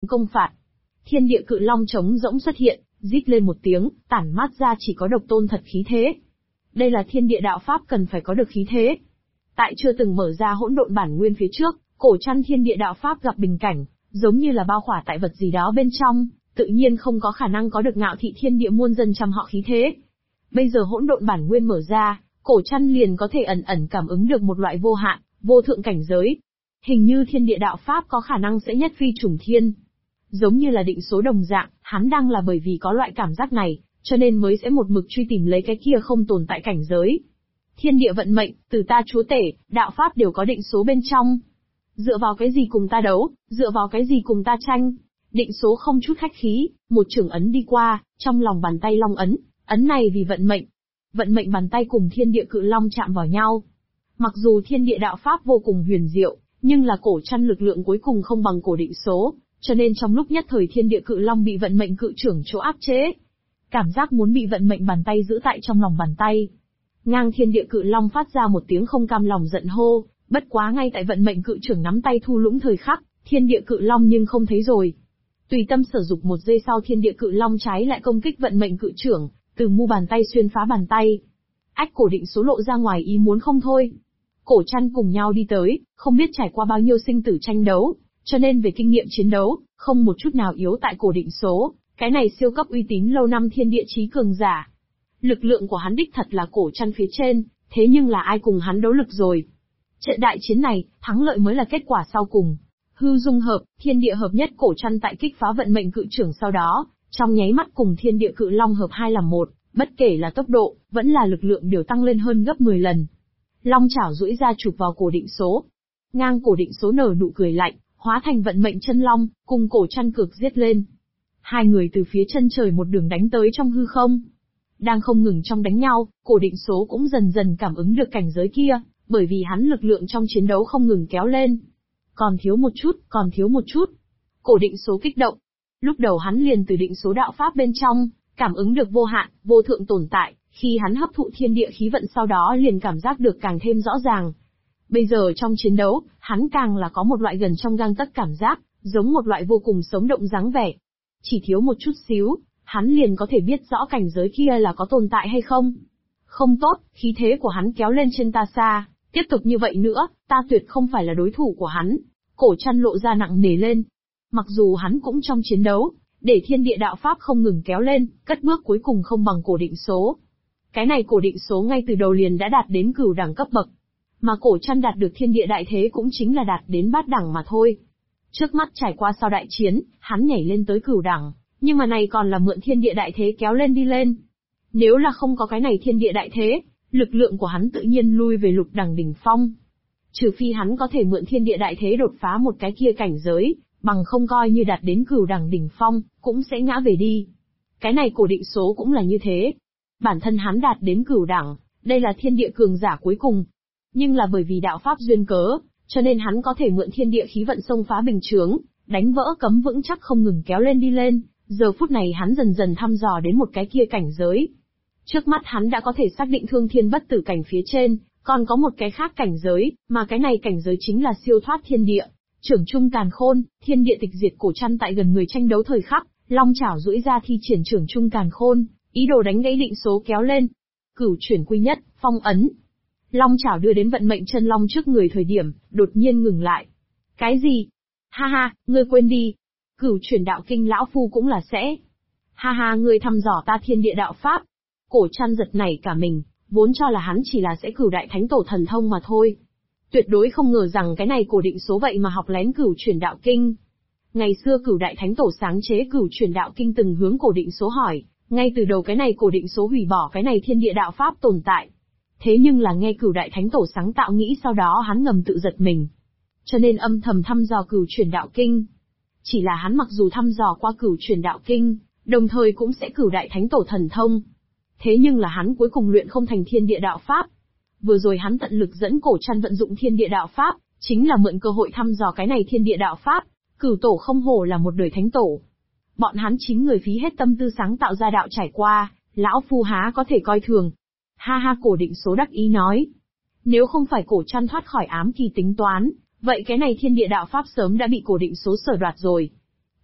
công phạt. Thiên địa cự long trống rỗng xuất hiện, rít lên một tiếng, tản mát ra chỉ có độc tôn thật khí thế. Đây là thiên địa đạo pháp cần phải có được khí thế. Tại chưa từng mở ra hỗn độn bản nguyên phía trước, cổ trăn thiên địa đạo pháp gặp bình cảnh, giống như là bao khỏa tại vật gì đó bên trong, tự nhiên không có khả năng có được ngạo thị thiên địa muôn dân trăm họ khí thế. Bây giờ hỗn độn bản nguyên mở ra, cổ trăn liền có thể ẩn ẩn cảm ứng được một loại vô hạn, vô thượng cảnh giới. Hình như thiên địa đạo pháp có khả năng sẽ nhất phi trùng thiên. Giống như là định số đồng dạng, hắn đang là bởi vì có loại cảm giác này, cho nên mới sẽ một mực truy tìm lấy cái kia không tồn tại cảnh giới. Thiên địa vận mệnh, từ ta chúa tể, đạo pháp đều có định số bên trong. Dựa vào cái gì cùng ta đấu, dựa vào cái gì cùng ta tranh. Định số không chút khách khí, một chưởng ấn đi qua, trong lòng bàn tay long ấn, ấn này vì vận mệnh. Vận mệnh bàn tay cùng thiên địa cự long chạm vào nhau. Mặc dù thiên địa đạo pháp vô cùng huyền diệu, nhưng là cổ trăn lực lượng cuối cùng không bằng cổ định số, cho nên trong lúc nhất thời thiên địa cự long bị vận mệnh cự trưởng chỗ áp chế. Cảm giác muốn bị vận mệnh bàn tay giữ tại trong lòng bàn tay. Ngang thiên địa cự long phát ra một tiếng không cam lòng giận hô, bất quá ngay tại vận mệnh cự trưởng nắm tay thu lũng thời khắc, thiên địa cự long nhưng không thấy rồi. Tùy tâm sở dục một giây sau thiên địa cự long trái lại công kích vận mệnh cự trưởng, từ mu bàn tay xuyên phá bàn tay. Ách cổ định số lộ ra ngoài ý muốn không thôi. Cổ trăn cùng nhau đi tới, không biết trải qua bao nhiêu sinh tử tranh đấu, cho nên về kinh nghiệm chiến đấu, không một chút nào yếu tại cổ định số, cái này siêu cấp uy tín lâu năm thiên địa chí cường giả. Lực lượng của hắn đích thật là cổ trăn phía trên, thế nhưng là ai cùng hắn đấu lực rồi. Trận đại chiến này, thắng lợi mới là kết quả sau cùng. Hư dung hợp, thiên địa hợp nhất cổ trăn tại kích phá vận mệnh cự trưởng sau đó, trong nháy mắt cùng thiên địa cự long hợp hai làm một, bất kể là tốc độ, vẫn là lực lượng đều tăng lên hơn gấp 10 lần. Long chảo duỗi ra chụp vào cổ định số. Ngang cổ định số nở nụ cười lạnh, hóa thành vận mệnh chân long, cùng cổ trăn cược giết lên. Hai người từ phía chân trời một đường đánh tới trong hư không. Đang không ngừng trong đánh nhau, cổ định số cũng dần dần cảm ứng được cảnh giới kia, bởi vì hắn lực lượng trong chiến đấu không ngừng kéo lên. Còn thiếu một chút, còn thiếu một chút. Cổ định số kích động. Lúc đầu hắn liền từ định số đạo pháp bên trong, cảm ứng được vô hạn, vô thượng tồn tại, khi hắn hấp thụ thiên địa khí vận sau đó liền cảm giác được càng thêm rõ ràng. Bây giờ trong chiến đấu, hắn càng là có một loại gần trong gang tấc cảm giác, giống một loại vô cùng sống động dáng vẻ. Chỉ thiếu một chút xíu, hắn liền có thể biết rõ cảnh giới kia là có tồn tại hay không. Không tốt, khí thế của hắn kéo lên trên ta xa, tiếp tục như vậy nữa, ta tuyệt không phải là đối thủ của hắn. Cổ trăn lộ ra nặng nề lên. Mặc dù hắn cũng trong chiến đấu, để thiên địa đạo pháp không ngừng kéo lên, cất bước cuối cùng không bằng cổ định số. Cái này cổ định số ngay từ đầu liền đã đạt đến cửu đẳng cấp bậc. Mà cổ trăn đạt được thiên địa đại thế cũng chính là đạt đến bát đẳng mà thôi. Trước mắt trải qua sau đại chiến, hắn nhảy lên tới cửu đẳng, nhưng mà này còn là mượn thiên địa đại thế kéo lên đi lên. Nếu là không có cái này thiên địa đại thế, lực lượng của hắn tự nhiên lui về lục đẳng đỉnh phong. Trừ phi hắn có thể mượn thiên địa đại thế đột phá một cái kia cảnh giới, bằng không coi như đạt đến cửu đẳng đỉnh phong, cũng sẽ ngã về đi. Cái này cổ định số cũng là như thế. Bản thân hắn đạt đến cửu đẳng, đây là thiên địa cường giả cuối cùng. Nhưng là bởi vì đạo pháp duyên cớ, cho nên hắn có thể mượn thiên địa khí vận xông phá bình chướng, đánh vỡ cấm vững chắc không ngừng kéo lên đi lên. Giờ phút này hắn dần dần thăm dò đến một cái kia cảnh giới. Trước mắt hắn đã có thể xác định thương thiên bất tử cảnh phía trên, còn có một cái khác cảnh giới, mà cái này cảnh giới chính là siêu thoát thiên địa. Trưởng trung càn khôn, thiên địa tịch diệt cổ trăn tại gần người tranh đấu thời khắc, long chảo duỗi ra thi triển trưởng trung càn khôn, ý đồ đánh gãy định số kéo lên. Cửu chuyển quy nhất, phong ấn. Long chảo đưa đến vận mệnh chân long trước người thời điểm, đột nhiên ngừng lại. Cái gì? Ha ha, ngươi quên đi. Cửu chuyển đạo kinh lão phu cũng là sẽ. Ha ha, ngươi thăm dò ta thiên địa đạo pháp. Cổ trăn giật nảy cả mình, vốn cho là hắn chỉ là sẽ cửu đại thánh tổ thần thông mà thôi. Tuyệt đối không ngờ rằng cái này cổ định số vậy mà học lén cửu chuyển đạo kinh. Ngày xưa cửu đại thánh tổ sáng chế cửu chuyển đạo kinh từng hướng cổ định số hỏi, ngay từ đầu cái này cổ định số hủy bỏ cái này thiên địa đạo pháp tồn tại. Thế nhưng là nghe cửu đại thánh tổ sáng tạo nghĩ sau đó hắn ngầm tự giật mình. Cho nên âm thầm thăm dò cửu chuyển đạo kinh. Chỉ là hắn mặc dù thăm dò qua cửu chuyển đạo kinh, đồng thời cũng sẽ cửu đại thánh tổ thần thông. Thế nhưng là hắn cuối cùng luyện không thành thiên địa đạo pháp. Vừa rồi hắn tận lực dẫn cổ trăn vận dụng thiên địa đạo pháp, chính là mượn cơ hội thăm dò cái này thiên địa đạo pháp. Cửu tổ không hổ là một đời thánh tổ. Bọn hắn chính người phí hết tâm tư sáng tạo ra đạo trải qua, lão phu há có thể coi thường. Ha ha, cổ định số đắc ý nói. Nếu không phải cổ trăn thoát khỏi ám kỳ tính toán, vậy cái này thiên địa đạo pháp sớm đã bị cổ định số sở đoạt rồi.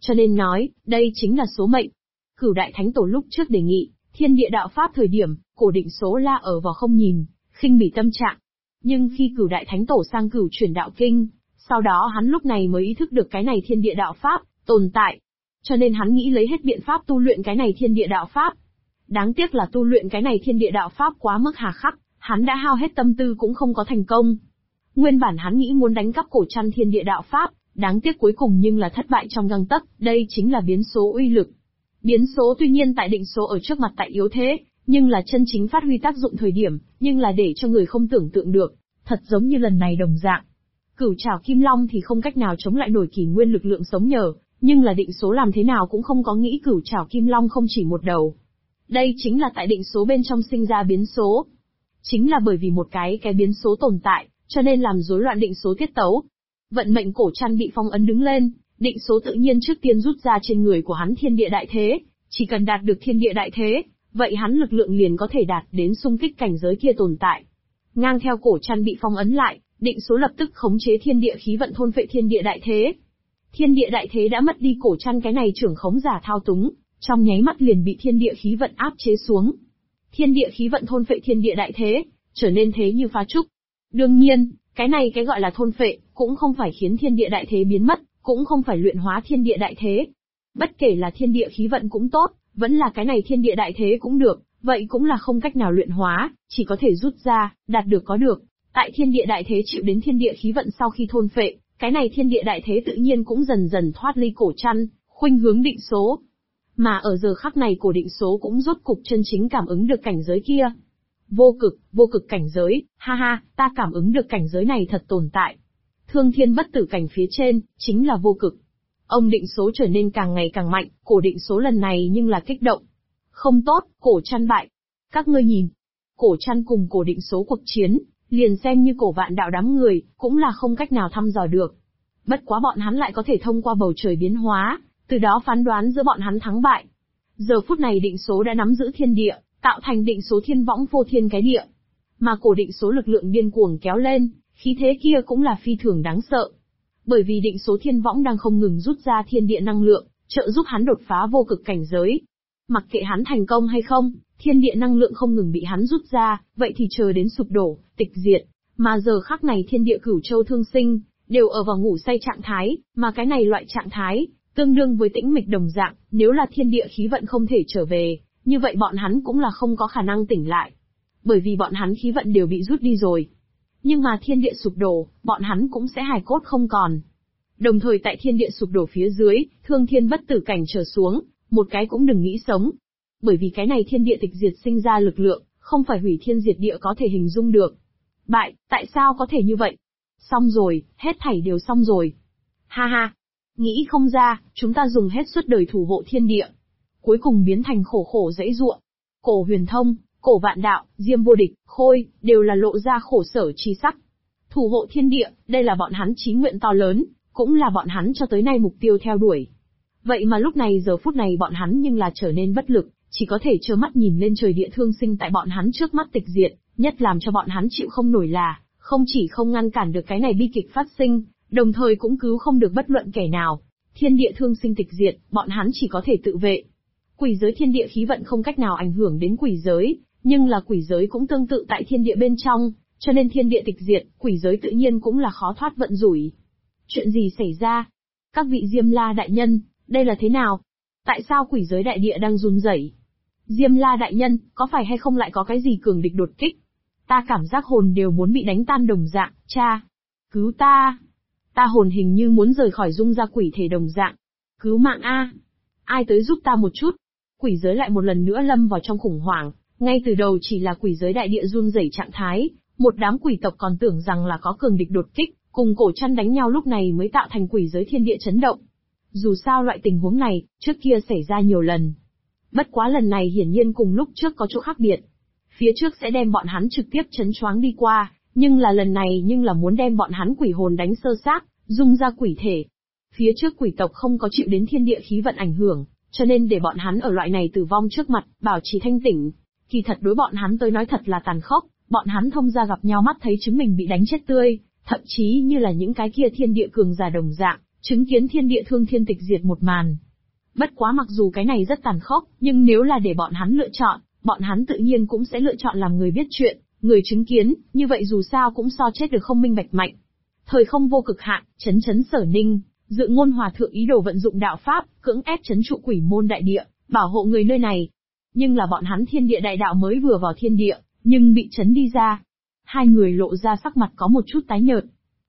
Cho nên nói, đây chính là số mệnh. Cửu Đại Thánh Tổ lúc trước đề nghị, thiên địa đạo pháp thời điểm, Cổ Định Số la ở vào không nhìn, khinh bỉ tâm trạng. Nhưng khi Cửu Đại Thánh Tổ sang Cửu Chuyển Đạo Kinh, sau đó hắn lúc này mới ý thức được cái này thiên địa đạo pháp tồn tại. Cho nên hắn nghĩ lấy hết biện pháp tu luyện cái này thiên địa đạo pháp. Đáng tiếc là tu luyện cái này thiên địa đạo pháp quá mức hà khắc, hắn đã hao hết tâm tư cũng không có thành công. Nguyên bản hắn nghĩ muốn đánh cắp cổ trăn thiên địa đạo pháp, đáng tiếc cuối cùng nhưng là thất bại trong gang tấc, đây chính là biến số uy lực. Biến số tuy nhiên tại định số ở trước mặt tại yếu thế, nhưng là chân chính phát huy tác dụng thời điểm, nhưng là để cho người không tưởng tượng được, thật giống như lần này đồng dạng. Cửu Trảo Kim Long thì không cách nào chống lại nổi kỷ nguyên lực lượng sống nhờ, nhưng là định số làm thế nào cũng không có nghĩ Cửu Trảo Kim Long không chỉ một đầu. Đây chính là tại định số bên trong sinh ra biến số. Chính là bởi vì một cái biến số tồn tại, cho nên làm rối loạn định số tiết tấu. Vận mệnh cổ trăn bị phong ấn đứng lên, định số tự nhiên trước tiên rút ra trên người của hắn thiên địa đại thế, chỉ cần đạt được thiên địa đại thế, vậy hắn lực lượng liền có thể đạt đến xung kích cảnh giới kia tồn tại. Ngang theo cổ trăn bị phong ấn lại, định số lập tức khống chế thiên địa khí vận thôn phệ thiên địa đại thế. Thiên địa đại thế đã mất đi cổ trăn cái này trưởng khống giả thao túng, trong nháy mắt liền bị thiên địa khí vận áp chế xuống. Thiên địa khí vận thôn phệ thiên địa đại thế, trở nên thế như phá trúc. Đương nhiên, cái này gọi là thôn phệ, cũng không phải khiến thiên địa đại thế biến mất, cũng không phải luyện hóa thiên địa đại thế. Bất kể là thiên địa khí vận cũng tốt, vẫn là cái này thiên địa đại thế cũng được, vậy cũng là không cách nào luyện hóa, chỉ có thể rút ra, đạt được có được. Tại thiên địa đại thế chịu đến thiên địa khí vận sau khi thôn phệ, cái này thiên địa đại thế tự nhiên cũng dần dần thoát ly cổ trăn, khuynh hướng định số. Mà ở giờ khắc này cổ định số cũng rốt cục chân chính cảm ứng được cảnh giới kia. Vô cực cảnh giới, ha ha, ta cảm ứng được cảnh giới này thật tồn tại. Thương thiên bất tử cảnh phía trên, chính là vô cực. Ông định số trở nên càng ngày càng mạnh, cổ định số lần này nhưng là kích động. Không tốt, cổ trăn bại. Các ngươi nhìn, cổ trăn cùng cổ định số cuộc chiến, liền xem như cổ vạn đạo đám người, cũng là không cách nào thăm dò được. Bất quá bọn hắn lại có thể thông qua bầu trời biến hóa, từ đó phán đoán giữa bọn hắn thắng bại. Giờ phút này định số đã nắm giữ thiên địa, tạo thành định số thiên võng vô thiên cái địa. Mà cổ định số lực lượng điên cuồng kéo lên, khí thế kia cũng là phi thường đáng sợ. Bởi vì định số thiên võng đang không ngừng rút ra thiên địa năng lượng, trợ giúp hắn đột phá vô cực cảnh giới. Mặc kệ hắn thành công hay không, thiên địa năng lượng không ngừng bị hắn rút ra, vậy thì chờ đến sụp đổ, tịch diệt. Mà giờ khắc này thiên địa cửu châu thương sinh, đều ở vào ngủ say trạng thái, mà cái này loại trạng thái, tương đương với tĩnh mịch đồng dạng, nếu là thiên địa khí vận không thể trở về, như vậy bọn hắn cũng là không có khả năng tỉnh lại. Bởi vì bọn hắn khí vận đều bị rút đi rồi. Nhưng mà thiên địa sụp đổ, bọn hắn cũng sẽ hài cốt không còn. Đồng thời tại thiên địa sụp đổ phía dưới, thương thiên bất tử cảnh trở xuống, một cái cũng đừng nghĩ sống. Bởi vì cái này thiên địa tịch diệt sinh ra lực lượng, không phải hủy thiên diệt địa có thể hình dung được. Bại, tại sao có thể như vậy? Xong rồi, hết thảy đều xong rồi. Ha ha, nghĩ không ra, chúng ta dùng hết suốt đời thủ hộ thiên địa. Cuối cùng biến thành khổ dãy ruộng. Cổ Huyền Thông, Cổ Vạn Đạo, Diêm Vô Địch, Khôi, đều là lộ ra khổ sở chi sắc. Thủ hộ thiên địa, đây là bọn hắn chí nguyện to lớn, cũng là bọn hắn cho tới nay mục tiêu theo đuổi. Vậy mà lúc này giờ phút này bọn hắn nhưng là trở nên bất lực, chỉ có thể trơ mắt nhìn lên trời địa thương sinh tại bọn hắn trước mắt tịch diệt, nhất làm cho bọn hắn chịu không nổi là, không chỉ không ngăn cản được cái này bi kịch phát sinh, đồng thời cũng cứu không được bất luận kẻ nào. Thiên địa thương sinh tịch diệt, bọn hắn chỉ có thể tự vệ. Quỷ giới thiên địa khí vận không cách nào ảnh hưởng đến quỷ giới, nhưng là quỷ giới cũng tương tự tại thiên địa bên trong, cho nên thiên địa tịch diệt, quỷ giới tự nhiên cũng là khó thoát vận rủi. Chuyện gì xảy ra? Các vị Diêm La đại nhân, đây là thế nào? Tại sao quỷ giới đại địa đang run rẩy? Diêm La đại nhân, có phải hay không lại có cái gì cường địch đột kích? Ta cảm giác hồn đều muốn bị đánh tan đồng dạng, cha. Cứu ta. Ta hồn hình như muốn rời khỏi dung ra quỷ thể đồng dạng. Cứu mạng a. Ai tới giúp ta một chút. Quỷ giới lại một lần nữa lâm vào trong khủng hoảng, ngay từ đầu chỉ là quỷ giới đại địa run rẩy trạng thái, một đám quỷ tộc còn tưởng rằng là có cường địch đột kích, cùng cổ trăn đánh nhau lúc này mới tạo thành quỷ giới thiên địa chấn động. Dù sao loại tình huống này, trước kia xảy ra nhiều lần. Bất quá lần này hiển nhiên cùng lúc trước có chỗ khác biệt. Phía trước sẽ đem bọn hắn trực tiếp chấn choáng đi qua, nhưng là lần này nhưng là muốn đem bọn hắn quỷ hồn đánh sơ xác, dung ra quỷ thể. Phía trước quỷ tộc không có chịu đến thiên địa khí vận ảnh hưởng, cho nên để bọn hắn ở loại này tử vong trước mặt, bảo trì thanh tỉnh. Kỳ thật đối bọn hắn tới nói thật là tàn khốc, bọn hắn thông ra gặp nhau mắt thấy chúng mình bị đánh chết tươi, thậm chí như là những cái kia thiên địa cường giả đồng dạng, chứng kiến thiên địa thương thiên tịch diệt một màn. Bất quá mặc dù cái này rất tàn khốc, nhưng nếu là để bọn hắn lựa chọn, bọn hắn tự nhiên cũng sẽ lựa chọn làm người biết chuyện, người chứng kiến, như vậy dù sao cũng so chết được không minh bạch mạnh. Thời không vô cực hạn, chấn chấn Sở Ninh, Dự Ngôn Hòa thượng ý đồ vận dụng đạo pháp, cưỡng ép chấn trụ quỷ môn đại địa, bảo hộ người nơi này. Nhưng là bọn hắn thiên địa đại đạo mới vừa vào thiên địa, nhưng bị chấn đi ra. Hai người lộ ra sắc mặt có một chút tái nhợt.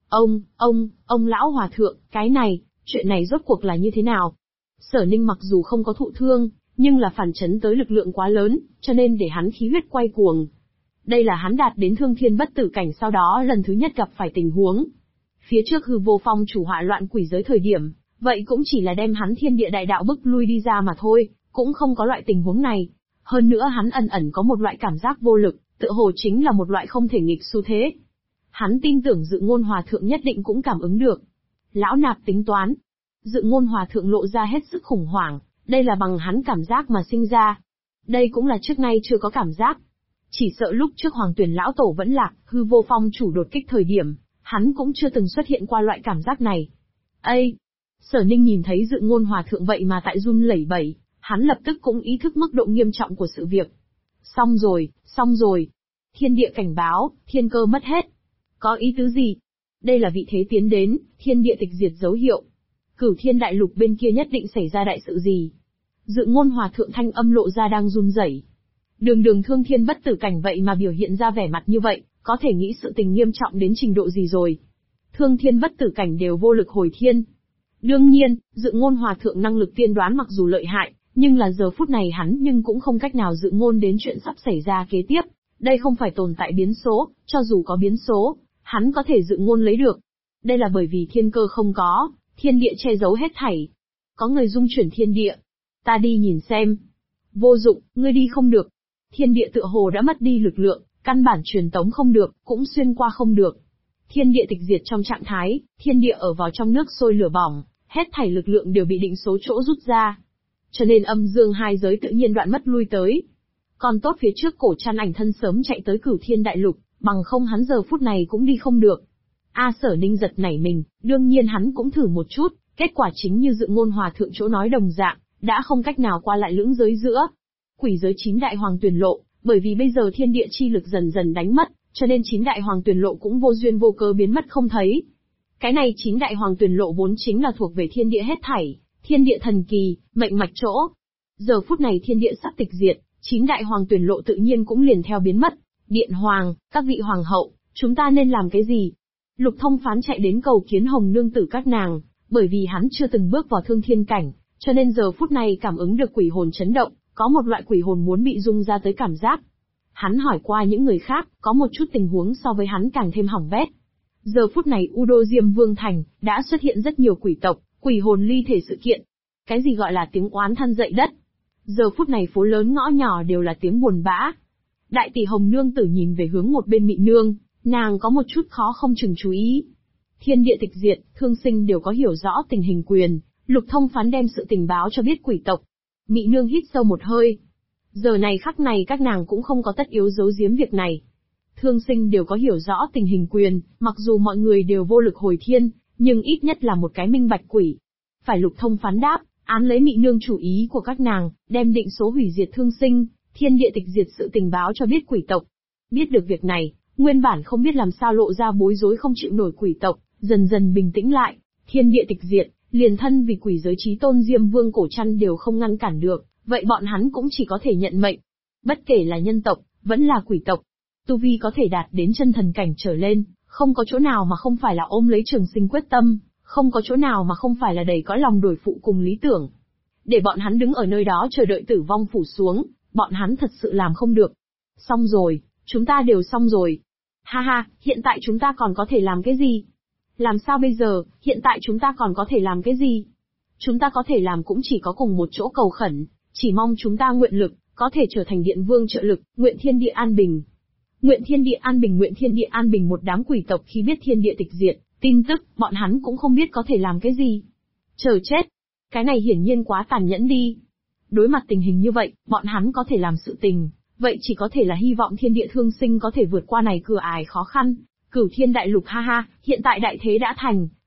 Ông lão hòa thượng, cái này, chuyện này rốt cuộc là như thế nào? Sở Ninh mặc dù không có thụ thương, nhưng là phản chấn tới lực lượng quá lớn, cho nên để hắn khí huyết quay cuồng. Đây là hắn đạt đến thương thiên bất tử cảnh sau đó lần thứ nhất gặp phải tình huống. Phía trước Hư Vô Phong chủ họa loạn quỷ giới thời điểm, vậy cũng chỉ là đem hắn thiên địa đại đạo bức lui đi ra mà thôi, cũng không có loại tình huống này. Hơn nữa hắn ẩn ẩn có một loại cảm giác vô lực, tựa hồ chính là một loại không thể nghịch xu thế. Hắn tin tưởng Dự Ngôn Hòa thượng nhất định cũng cảm ứng được. Lão nạp tính toán. Dự Ngôn Hòa thượng lộ ra hết sức khủng hoảng, đây là bằng hắn cảm giác mà sinh ra. Đây cũng là trước nay chưa có cảm giác. Chỉ sợ lúc trước Hoàng Tuyển lão tổ vẫn lạc, Hư Vô Phong chủ đột kích thời điểm, hắn cũng chưa từng xuất hiện qua loại cảm giác này. Ây! Sở Ninh nhìn thấy Dự Ngôn Hòa thượng vậy mà tại run lẩy bẩy, hắn lập tức cũng ý thức mức độ nghiêm trọng của sự việc. Xong rồi. Thiên địa cảnh báo, thiên cơ mất hết. Có ý tứ gì? Đây là vị thế tiến đến, thiên địa tịch diệt dấu hiệu. Cửu Thiên Đại Lục bên kia nhất định xảy ra đại sự gì? Dự Ngôn Hòa thượng thanh âm lộ ra đang run rẩy. Đường thương thiên bất tử cảnh vậy mà biểu hiện ra vẻ mặt như vậy, có thể nghĩ sự tình nghiêm trọng đến trình độ gì rồi. Thương thiên bất tử cảnh đều vô lực hồi thiên. Đương nhiên, Dự Ngôn Hòa thượng năng lực tiên đoán mặc dù lợi hại, nhưng là giờ phút này hắn nhưng cũng không cách nào dự ngôn đến chuyện sắp xảy ra kế tiếp. Đây không phải tồn tại biến số, cho dù có biến số, hắn có thể dự ngôn lấy được. Đây là bởi vì thiên cơ không có, thiên địa che giấu hết thảy. Có người dung chuyển thiên địa. Ta đi nhìn xem. Vô dụng, ngươi đi không được. Thiên địa tựa hồ đã mất đi lực lượng, căn bản truyền tống không được, cũng xuyên qua không được. Thiên địa tịch diệt trong trạng thái, thiên địa ở vào trong nước sôi lửa bỏng, hết thảy lực lượng đều bị định số chỗ rút ra. Cho nên âm dương hai giới tự nhiên đoạn mất lui tới. Còn tốt phía trước Cổ Trăn Ảnh thân sớm chạy tới Cửu Thiên Đại Lục, bằng không hắn giờ phút này cũng đi không được. Sở Ninh giật nảy mình, đương nhiên hắn cũng thử một chút, kết quả chính như Dự Ngôn Hòa thượng chỗ nói đồng dạng, đã không cách nào qua lại lưỡng giới giữa. Quỷ giới 9 đại hoàng tuyển lộ, bởi vì bây giờ thiên địa chi lực dần dần đánh mất, cho nên 9 đại hoàng tuyển lộ cũng vô duyên vô cớ biến mất không thấy. Cái này 9 đại hoàng tuyển lộ vốn chính là thuộc về thiên địa hết thảy, thiên địa thần kỳ, mệnh mạch chỗ. Giờ phút này thiên địa sắp tịch diệt, 9 đại hoàng tuyển lộ tự nhiên cũng liền theo biến mất. Điện hoàng, các vị hoàng hậu, chúng ta nên làm cái gì? Lục Thông Phán chạy đến cầu kiến Hồng nương tử các nàng, bởi vì hắn chưa từng bước vào thương thiên cảnh, cho nên giờ phút này cảm ứng được quỷ hồn chấn động, có một loại quỷ hồn muốn bị rung ra tới cảm giác. Hắn hỏi qua những người khác, có một chút tình huống so với hắn càng thêm hỏng bét. Giờ phút này Udo Diêm Vương Thành, đã xuất hiện rất nhiều quỷ tộc, quỷ hồn ly thể sự kiện. Cái gì gọi là tiếng oán than dậy đất? Giờ phút này phố lớn ngõ nhỏ đều là tiếng buồn bã. Đại tỷ Hồng nương tử nhìn về hướng một bên Mị nương, nàng có một chút khó không chừng chú ý. Thiên địa tịch diệt, thương sinh đều có hiểu rõ tình hình quyền, Lục Thông Phán đem sự tình báo cho biết quỷ tộc. Mị nương hít sâu một hơi. Giờ này khắc này các nàng cũng không có tất yếu giấu giếm việc này. Thương sinh đều có hiểu rõ tình hình quyền, mặc dù mọi người đều vô lực hồi thiên, nhưng ít nhất là một cái minh bạch quỷ. Phải Lục Thông Phán đáp, án lấy Mị nương chủ ý của các nàng, đem định số hủy diệt thương sinh, thiên địa tịch diệt sự tình báo cho biết quỷ tộc. Biết được việc này, nguyên bản không biết làm sao lộ ra bối rối không chịu nổi quỷ tộc, dần dần bình tĩnh lại, thiên địa tịch diệt, liền thân vì quỷ giới chí tôn Diêm Vương Cổ Trăn đều không ngăn cản được, vậy bọn hắn cũng chỉ có thể nhận mệnh. Bất kể là nhân tộc, vẫn là quỷ tộc, tu vi có thể đạt đến chân thần cảnh trở lên, không có chỗ nào mà không phải là ôm lấy trường sinh quyết tâm, không có chỗ nào mà không phải là đầy cõi lòng đổi phụ cùng lý tưởng. Để bọn hắn đứng ở nơi đó chờ đợi tử vong phủ xuống, bọn hắn thật sự làm không được. Xong rồi, chúng ta đều xong rồi. Ha ha, hiện tại chúng ta còn có thể làm cái gì? Làm sao bây giờ, hiện tại chúng ta còn có thể làm cái gì? Chúng ta có thể làm cũng chỉ có cùng một chỗ cầu khẩn, chỉ mong chúng ta nguyện lực, có thể trở thành điện vương trợ lực, nguyện thiên địa an bình. Nguyện thiên địa an bình, nguyện thiên địa an bình. Một đám quỷ tộc khi biết thiên địa tịch diệt, tin tức, bọn hắn cũng không biết có thể làm cái gì. Chờ chết. Cái này hiển nhiên quá tàn nhẫn đi. Đối mặt tình hình như vậy, bọn hắn có thể làm sự tình, vậy chỉ có thể là hy vọng thiên địa thương sinh có thể vượt qua này cửa ải khó khăn. Cửu Thiên Đại Lục ha ha, hiện tại đại thế đã thành,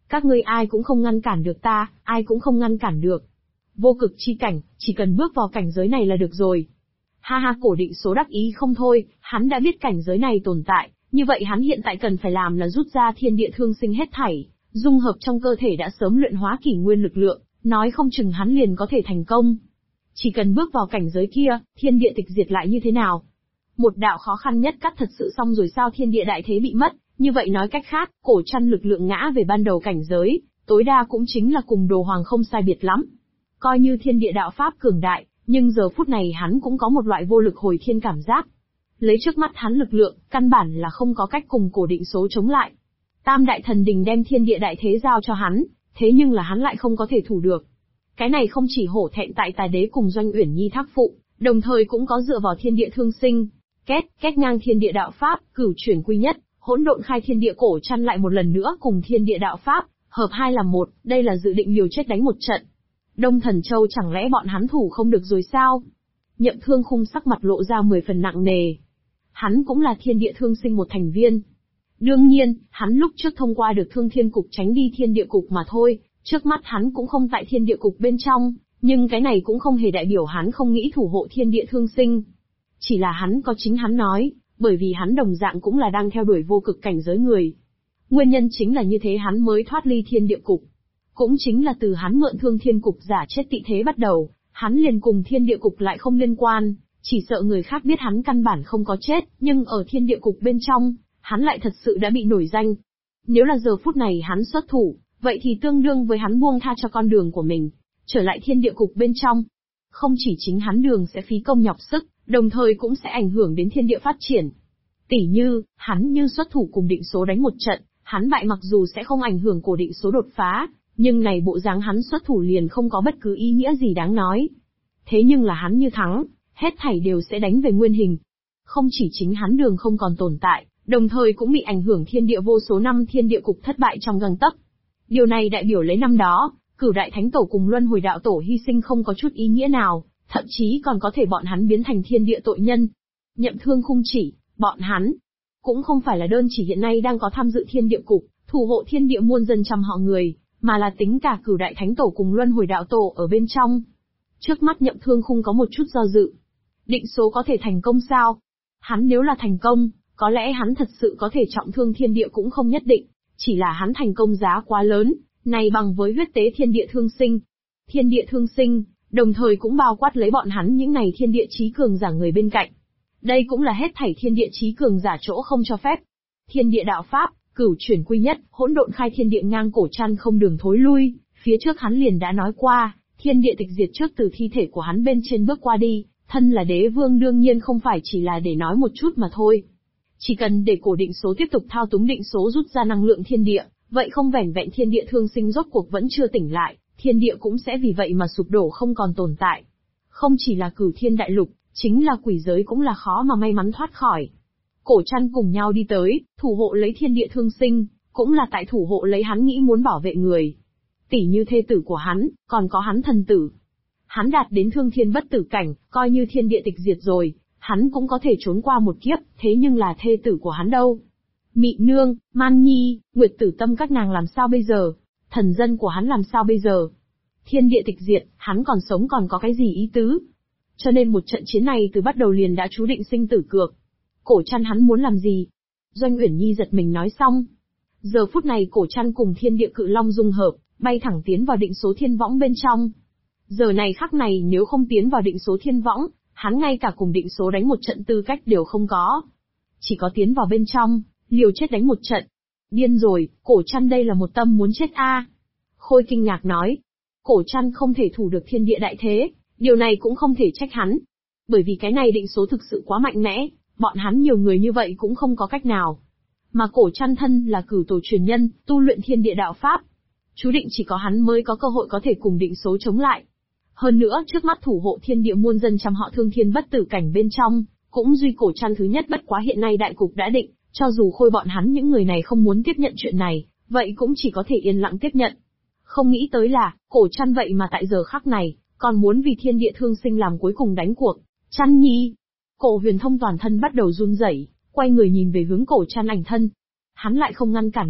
Các ngươi ai cũng không ngăn cản được ta, ai cũng không ngăn cản được. Vô cực chi cảnh, chỉ cần bước vào cảnh giới này là được rồi. Ha ha, Cổ Định Số đắc ý không thôi, hắn đã biết cảnh giới này tồn tại, như vậy hắn hiện tại cần phải làm là rút ra thiên địa thương sinh hết thảy, dung hợp trong cơ thể đã sớm luyện hóa kỷ nguyên lực lượng, nói không chừng hắn liền có thể thành công. Chỉ cần bước vào cảnh giới kia, thiên địa tịch diệt lại như thế nào? Một đạo khó khăn nhất cắt thật sự xong rồi sao? Thiên địa đại thế bị mất, như vậy nói cách khác, Cổ Trăn lực lượng ngã về ban đầu cảnh giới, tối đa cũng chính là cùng Đồ Hoàng không sai biệt lắm. Coi như thiên địa đạo pháp cường đại, nhưng giờ phút này hắn cũng có một loại vô lực hồi thiên cảm giác. Lấy trước mắt hắn lực lượng, căn bản là không có cách cùng Cổ Định Số chống lại. Tam đại thần đình đem thiên địa đại thế giao cho hắn, thế nhưng là hắn lại không có thể thủ được. Cái này không chỉ hổ thẹn tại Tài Đế cùng Doanh Uyển Nhi thác phụ, đồng thời cũng có dựa vào thiên địa thương sinh. Két ngang thiên địa đạo pháp, cửu chuyển quy nhất, hỗn độn khai thiên địa. Cổ Trăn lại một lần nữa cùng thiên địa đạo pháp, hợp hai làm một, đây là dự định liều chết đánh một trận. Đông Thần Châu chẳng lẽ bọn hắn thủ không được rồi sao? Nhậm Thương Khung sắc mặt lộ ra 10 phần nặng nề. Hắn cũng là thiên địa thương sinh một thành viên. Đương nhiên, hắn lúc trước thông qua được Thương Thiên Cục tránh đi thiên địa cục mà thôi, trước mắt hắn cũng không tại thiên địa cục bên trong, nhưng cái này cũng không hề đại biểu hắn không nghĩ thủ hộ thiên địa thương sinh. Chỉ là hắn có chính hắn nói, bởi vì hắn đồng dạng cũng là đang theo đuổi vô cực cảnh giới người. Nguyên nhân chính là như thế hắn mới thoát ly thiên địa cục. Cũng chính là từ hắn mượn Thương Thiên Cục giả chết tị thế bắt đầu, hắn liền cùng thiên địa cục lại không liên quan, chỉ sợ người khác biết hắn căn bản không có chết, nhưng ở thiên địa cục bên trong, hắn lại thật sự đã bị nổi danh. Nếu là giờ phút này hắn xuất thủ, vậy thì tương đương với hắn buông tha cho con đường của mình, trở lại thiên địa cục bên trong. Không chỉ chính hắn đường sẽ phí công nhọc sức, đồng thời cũng sẽ ảnh hưởng đến thiên địa phát triển. Tỉ như, hắn như xuất thủ cùng Định Số đánh một trận, hắn bại mặc dù sẽ không ảnh hưởng Cổ Định Số đột phá, nhưng này bộ dáng hắn xuất thủ liền không có bất cứ ý nghĩa gì đáng nói. Thế nhưng là hắn như thắng, hết thảy đều sẽ đánh về nguyên hình. Không chỉ chính hắn đường không còn tồn tại, đồng thời cũng bị ảnh hưởng thiên địa vô số năm thiên địa cục thất bại trong gang tấc. Điều này đại biểu lấy năm đó, Cửu Đại Thánh Tổ cùng Luân Hồi Đạo Tổ hy sinh không có chút ý nghĩa nào, thậm chí còn có thể bọn hắn biến thành thiên địa tội nhân. Nhậm Thương Khung chỉ, bọn hắn cũng không phải là đơn chỉ hiện nay đang có tham dự thiên địa cục, thủ hộ thiên địa muôn dân trăm họ người, mà là tính cả Cửu Đại Thánh Tổ cùng Luân Hồi Đạo Tổ ở bên trong. Trước mắt Nhậm Thương Khung có một chút do dự. Định Số có thể thành công sao? Hắn nếu là thành công, có lẽ hắn thật sự có thể trọng thương thiên địa cũng không nhất định, chỉ là hắn thành công giá quá lớn, này bằng với huyết tế thiên địa thương sinh. Thiên địa thương sinh, đồng thời cũng bao quát lấy bọn hắn những này thiên địa chí cường giả người bên cạnh. Đây cũng là hết thảy thiên địa chí cường giả chỗ không cho phép. Thiên địa đạo pháp, cửu chuyển quy nhất, hỗn độn khai thiên địa ngang. Cổ Trăn không đường thối lui, phía trước hắn liền đã nói qua, thiên địa tịch diệt trước từ thi thể của hắn bên trên bước qua đi, thân là đế vương đương nhiên không phải chỉ là để nói một chút mà thôi. Chỉ cần để Cổ Định Số tiếp tục thao túng Định Số rút ra năng lượng thiên địa, vậy không vẻn vẹn thiên địa thương sinh rốt cuộc vẫn chưa tỉnh lại, thiên địa cũng sẽ vì vậy mà sụp đổ không còn tồn tại. Không chỉ là Cửu Thiên Đại Lục, chính là quỷ giới cũng là khó mà may mắn thoát khỏi. Cổ Trăn cùng nhau đi tới, thủ hộ lấy thiên địa thương sinh, cũng là tại thủ hộ lấy hắn nghĩ muốn bảo vệ người. Tỷ như thê tử của hắn, còn có hắn thần tử. Hắn đạt đến thương thiên bất tử cảnh, coi như thiên địa tịch diệt rồi, hắn cũng có thể trốn qua một kiếp, thế nhưng là thê tử của hắn đâu? Mị Nương, Man Nhi, Nguyệt Tử Tâm các nàng làm sao bây giờ? Thần dân của hắn làm sao bây giờ? Thiên địa tịch diệt, hắn còn sống còn có cái gì ý tứ? Cho nên một trận chiến này từ bắt đầu liền đã chú định sinh tử cược. Cổ Trăn hắn muốn làm gì? Doanh Uyển Nhi giật mình nói xong. Giờ phút này Cổ Trăn cùng thiên địa cự long dung hợp, bay thẳng tiến vào Định Số thiên võng bên trong. Giờ này khắc này nếu không tiến vào Định Số thiên võng, hắn ngay cả cùng Định Số đánh một trận tư cách đều không có. Chỉ có tiến vào bên trong, liều chết đánh một trận. Điên rồi, Cổ Trăn đây là một tâm muốn chết a. Khôi kinh ngạc nói. Cổ Trăn không thể thủ được thiên địa đại thế, điều này cũng không thể trách hắn. Bởi vì cái này Định Số thực sự quá mạnh mẽ, bọn hắn nhiều người như vậy cũng không có cách nào. Mà Cổ Trăn thân là cửu tổ truyền nhân, tu luyện thiên địa đạo pháp. Chú định chỉ có hắn mới có cơ hội có thể cùng Định Số chống lại. Hơn nữa trước mắt thủ hộ thiên địa muôn dân trăm họ thương thiên bất tử cảnh bên trong, cũng duy Cổ Trăn thứ nhất. Bất quá hiện nay đại cục đã định, cho dù Khôi bọn hắn những người này không muốn tiếp nhận chuyện này, vậy cũng chỉ có thể yên lặng tiếp nhận. Không nghĩ tới là, Cổ Trăn vậy mà tại giờ khắc này, còn muốn vì thiên địa thương sinh làm cuối cùng đánh cuộc. Trăn Nhi. Cổ Huyền Thông toàn thân bắt đầu run rẩy, quay người nhìn về hướng Cổ Trăn ảnh thân. Hắn lại không ngăn cản được,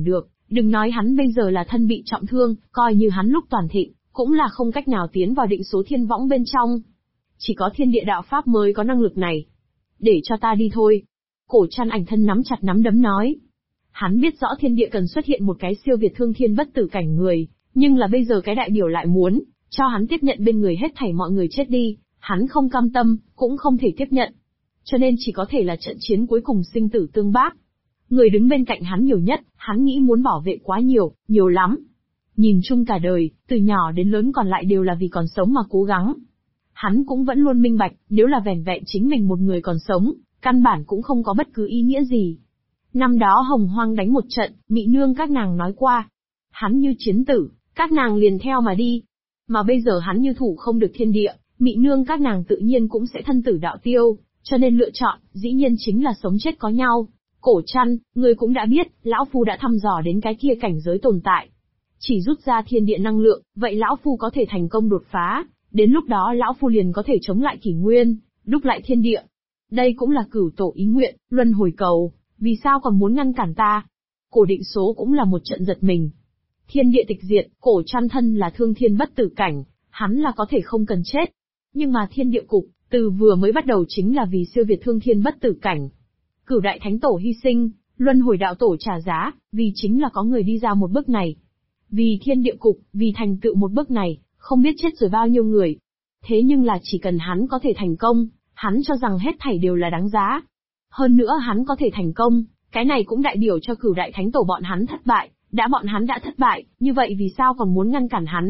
Đừng nói hắn bây giờ là thân bị trọng thương, coi như hắn lúc toàn thịnh, cũng là không cách nào tiến vào định số thiên võng bên trong. Chỉ có thiên địa đạo pháp mới có năng lực này. Để cho ta đi thôi. Cổ Trăn Ảnh thân nắm chặt nắm đấm nói. Hắn biết rõ thiên địa cần xuất hiện một cái siêu việt thương thiên bất tử cảnh người, nhưng là bây giờ cái đại biểu lại muốn cho hắn tiếp nhận bên người hết thảy mọi người chết đi, hắn không cam tâm, cũng không thể tiếp nhận. Cho nên chỉ có thể là trận chiến cuối cùng sinh tử tương bác. Người đứng bên cạnh hắn nhiều nhất, hắn nghĩ muốn bảo vệ quá nhiều, nhiều lắm. Nhìn chung cả đời, từ nhỏ đến lớn còn lại đều là vì còn sống mà cố gắng. Hắn cũng vẫn luôn minh bạch, nếu là vẻn vẹn chính mình một người còn sống, căn bản cũng không có bất cứ ý nghĩa gì. Năm đó Hồng Hoang đánh một trận, Mị Nương các nàng nói qua. Hắn như chiến tử, các nàng liền theo mà đi. Mà bây giờ hắn như thủ không được thiên địa, Mị Nương các nàng tự nhiên cũng sẽ thân tử đạo tiêu, cho nên lựa chọn, dĩ nhiên chính là sống chết có nhau. Cổ Trăn, ngươi cũng đã biết, lão phu đã thăm dò đến cái kia cảnh giới tồn tại. Chỉ rút ra thiên địa năng lượng, vậy lão phu có thể thành công đột phá, đến lúc đó lão phu liền có thể chống lại kỷ nguyên, đúc lại thiên địa. Đây cũng là cửu tổ ý nguyện, luân hồi cầu, vì sao còn muốn ngăn cản ta? Cổ Định Số cũng là một trận giật mình. Thiên địa tịch diệt, Cổ Trăn thân là thương thiên bất tử cảnh, hắn là có thể không cần chết. Nhưng mà thiên địa cục, từ vừa mới bắt đầu chính là vì siêu việt thương thiên bất tử cảnh. Cửu đại thánh tổ hy sinh, luân hồi đạo tổ trả giá, vì chính là có người đi ra một bước này. Vì thiên địa cục, vì thành tựu một bước này, không biết chết rồi bao nhiêu người. Thế nhưng là chỉ cần hắn có thể thành công, hắn cho rằng hết thảy đều là đáng giá. Hơn nữa hắn có thể thành công, cái này cũng đại biểu cho cửu đại thánh tổ bọn hắn thất bại, bọn hắn đã thất bại, như vậy vì sao còn muốn ngăn cản hắn?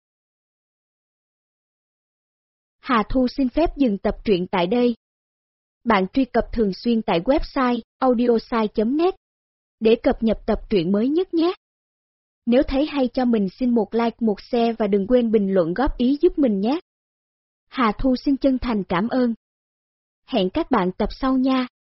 Hà Thu xin phép dừng tập truyện tại đây. Bạn truy cập thường xuyên tại website audiosai.net để cập nhật tập truyện mới nhất nhé. Nếu thấy hay cho mình xin một like, một share và đừng quên bình luận góp ý giúp mình nhé. Hà Thu xin chân thành cảm ơn. Hẹn các bạn tập sau nha.